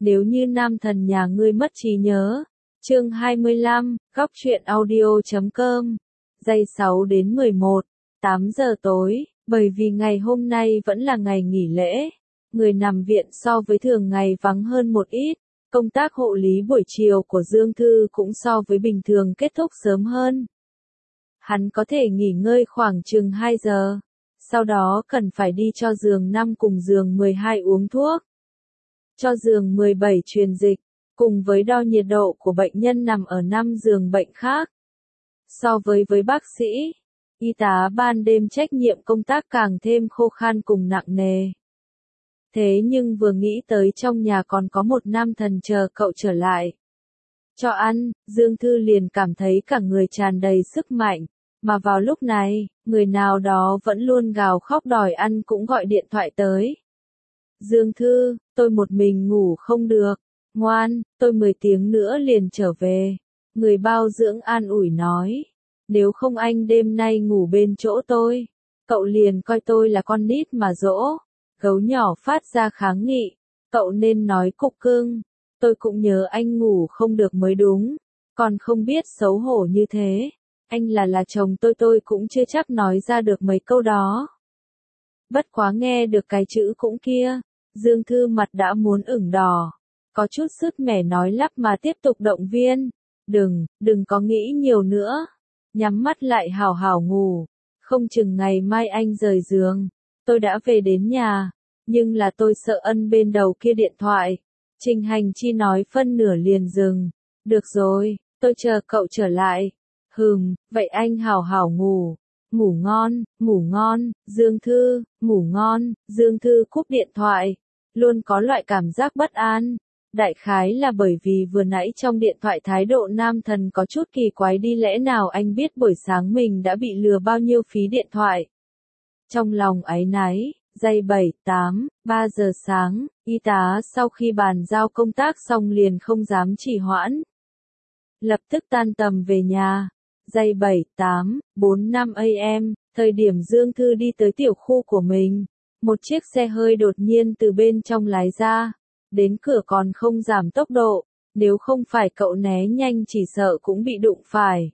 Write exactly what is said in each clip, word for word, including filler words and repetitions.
nếu như nam thần nhà ngươi mất trí nhớ. Chương hai mươi lăm, góc truyện audio chấm com. Giây sáu đến mười một, tám giờ tối, bởi vì ngày hôm nay vẫn là ngày nghỉ lễ, người nằm viện so với thường ngày vắng hơn một ít, công tác hộ lý buổi chiều của Dương Thư cũng so với bình thường kết thúc sớm hơn. Hắn có thể nghỉ ngơi khoảng chừng hai giờ, sau đó cần phải đi cho giường năm cùng giường mười hai uống thuốc. Cho giường mười bảy truyền dịch, cùng với đo nhiệt độ của bệnh nhân nằm ở năm giường bệnh khác. So với với bác sĩ, y tá ban đêm trách nhiệm công tác càng thêm khô khan cùng nặng nề. Thế nhưng vừa nghĩ tới trong nhà còn có một nam thần chờ cậu trở lại. Cho ăn, Dương Thư liền cảm thấy cả người tràn đầy sức mạnh, mà vào lúc này, người nào đó vẫn luôn gào khóc đòi ăn cũng gọi điện thoại tới. Dương Thư, tôi một mình ngủ không được, ngoan, tôi mười tiếng nữa liền trở về. Người bao dưỡng an ủi nói, nếu không anh đêm nay ngủ bên chỗ tôi, cậu liền coi tôi là con nít mà dỗ. Gấu nhỏ phát ra kháng nghị, cậu nên nói cục cưng, tôi cũng nhớ anh ngủ không được mới đúng, còn không biết xấu hổ như thế, anh là là chồng tôi tôi cũng chưa chắc nói ra được mấy câu đó. Bất quá nghe được cái chữ cũng kia, Dương Thư mặt đã muốn ửng đỏ, có chút sứt mẻ nói lắp mà tiếp tục động viên, đừng, đừng có nghĩ nhiều nữa, nhắm mắt lại hào hào ngủ, không chừng ngày mai anh rời giường. Tôi đã về đến nhà, nhưng là tôi sợ ân bên đầu kia điện thoại. Trình Hành Chi nói phân nửa liền dừng. Được rồi, tôi chờ cậu trở lại. Hừm, vậy anh hào hào ngủ. Ngủ ngon, ngủ ngon, Dương Thư, ngủ ngon, Dương Thư cúp điện thoại. Luôn có loại cảm giác bất an. Đại khái là bởi vì vừa nãy trong điện thoại thái độ nam thần có chút kỳ quái đi, lẽ nào anh biết buổi sáng mình đã bị lừa bao nhiêu phí điện thoại. Trong lòng áy náy, giây bảy, tám, ba giờ sáng, y tá sau khi bàn giao công tác xong liền không dám trì hoãn. Lập tức tan tầm về nhà. Giây bảy, tám, bốn, năm a em, thời điểm Dương Thư đi tới tiểu khu của mình, một chiếc xe hơi đột nhiên từ bên trong lái ra, đến cửa còn không giảm tốc độ, nếu không phải cậu né nhanh chỉ sợ cũng bị đụng phải.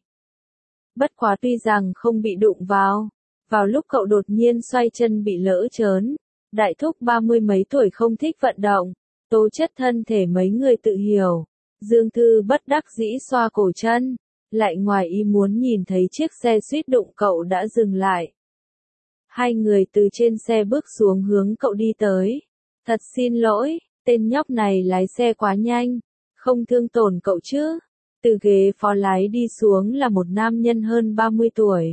Bất quá tuy rằng không bị đụng vào, vào lúc cậu đột nhiên xoay chân bị lỡ trớn, đại thúc ba mươi mấy tuổi không thích vận động, tố chất thân thể mấy người tự hiểu. Dương Thư bất đắc dĩ xoa cổ chân, lại ngoài ý muốn nhìn thấy chiếc xe suýt đụng cậu đã dừng lại. Hai người từ trên xe bước xuống hướng cậu đi tới. Thật xin lỗi, tên nhóc này lái xe quá nhanh, không thương tổn cậu chứ? Từ ghế phó lái đi xuống là một nam nhân hơn ba mươi tuổi.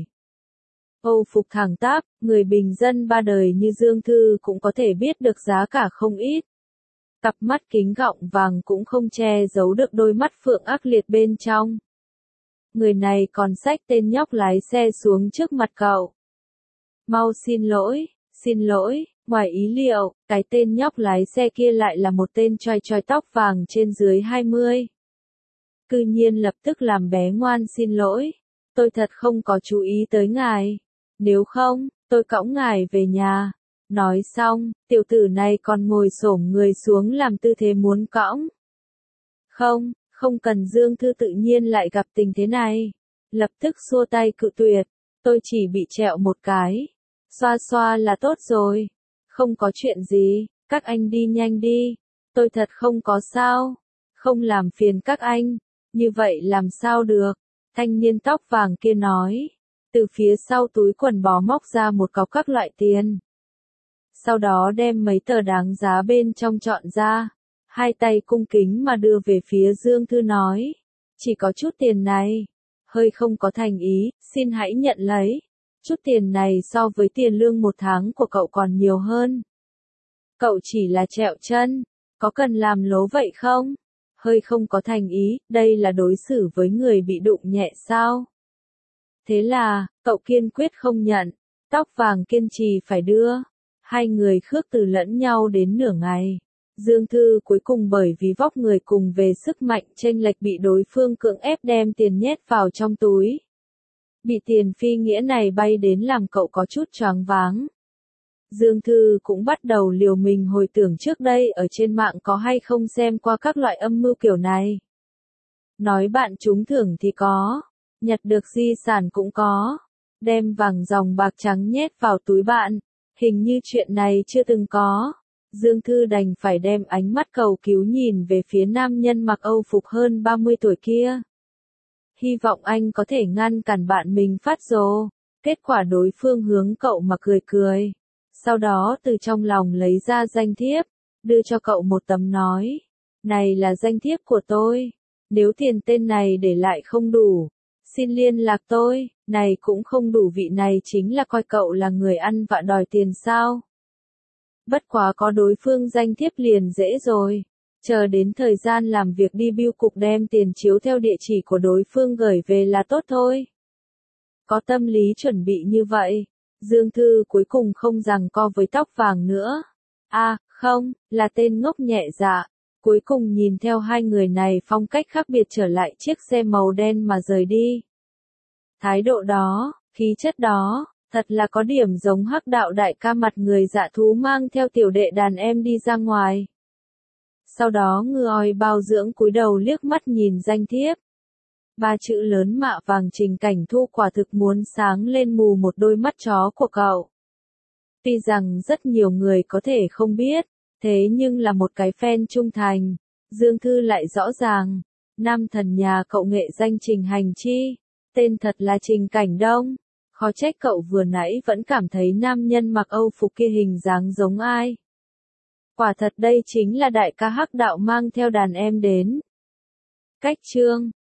Âu phục thẳng tắp, người bình dân ba đời như Dương Thư cũng có thể biết được giá cả không ít. Cặp mắt kính gọng vàng cũng không che giấu được đôi mắt phượng ác liệt bên trong. Người này còn xách tên nhóc lái xe xuống trước mặt cậu. Mau xin lỗi, xin lỗi, ngoài ý liệu, cái tên nhóc lái xe kia lại là một tên choi choi tóc vàng trên dưới hai mươi. Cư nhiên lập tức làm bé ngoan xin lỗi, tôi thật không có chú ý tới ngài. Nếu không, tôi cõng ngài về nhà. Nói xong, tiểu tử này còn ngồi xổm người xuống làm tư thế muốn cõng. Không, không cần. Dương Thư tự nhiên lại gặp tình thế này. Lập tức xua tay cự tuyệt, tôi chỉ bị trẹo một cái. Xoa xoa là tốt rồi. Không có chuyện gì, các anh đi nhanh đi. Tôi thật không có sao. Không làm phiền các anh. Như vậy làm sao được? Thanh niên tóc vàng kia nói. Từ phía sau túi quần bó móc ra một cọc các loại tiền. Sau đó đem mấy tờ đáng giá bên trong chọn ra. Hai tay cung kính mà đưa về phía Dương Thư nói. Chỉ có chút tiền này. Hơi không có thành ý, xin hãy nhận lấy. Chút tiền này so với tiền lương một tháng của cậu còn nhiều hơn. Cậu chỉ là trẹo chân. Có cần làm lố vậy không? Hơi không có thành ý, đây là đối xử với người bị đụng nhẹ sao? Thế là, cậu kiên quyết không nhận, tóc vàng kiên trì phải đưa. Hai người khước từ lẫn nhau đến nửa ngày. Dương Thư cuối cùng bởi vì vóc người cùng về sức mạnh chênh lệch bị đối phương cưỡng ép đem tiền nhét vào trong túi. Bị tiền phi nghĩa này bay đến làm cậu có chút choáng váng. Dương Thư cũng bắt đầu liều mình hồi tưởng trước đây ở trên mạng có hay không xem qua các loại âm mưu kiểu này. Nói bạn trúng thưởng thì có, nhặt được di sản cũng có, đem vàng ròng bạc trắng nhét vào túi bạn, hình như chuyện này chưa từng có. Dương Thư đành phải đem ánh mắt cầu cứu nhìn về phía nam nhân mặc Âu phục hơn ba mươi tuổi kia. Hy vọng anh có thể ngăn cản bạn mình phát rồ. Kết quả đối phương hướng cậu mà cười cười. Sau đó từ trong lòng lấy ra danh thiếp, đưa cho cậu một tấm nói. Này là danh thiếp của tôi. Nếu tiền tên này để lại không đủ, xin liên lạc tôi. Này cũng không đủ, vị này chính là coi cậu là người ăn vạ đòi tiền sao. Bất quá có đối phương danh thiếp liền dễ rồi. Chờ đến thời gian làm việc đi bưu cục đem tiền chiếu theo địa chỉ của đối phương gửi về là tốt thôi. Có tâm lý chuẩn bị như vậy, Dương Thư cuối cùng không giằng co với tóc vàng nữa. À, không, là tên ngốc nhẹ dạ. Cuối cùng nhìn theo hai người này phong cách khác biệt trở lại chiếc xe màu đen mà rời đi. Thái độ đó, khí chất đó, thật là có điểm giống Hắc Đạo đại ca mặt người dạ thú mang theo tiểu đệ đàn em đi ra ngoài. Sau đó ngư oi bao dưỡng cúi đầu liếc mắt nhìn danh thiếp. Ba chữ lớn mạ vàng Trình Cảnh Thu quả thực muốn sáng lên mù một đôi mắt chó của cậu. Tuy rằng rất nhiều người có thể không biết, thế nhưng là một cái fan trung thành, Dương Thư lại rõ ràng. Nam thần nhà cậu nghệ danh Trình Hành Chi, tên thật là Trình Cảnh Đông. Khó trách cậu vừa nãy vẫn cảm thấy nam nhân mặc Âu phục kia hình dáng giống ai. Quả thật đây chính là đại ca Hắc Đạo mang theo đàn em đến. Cách chương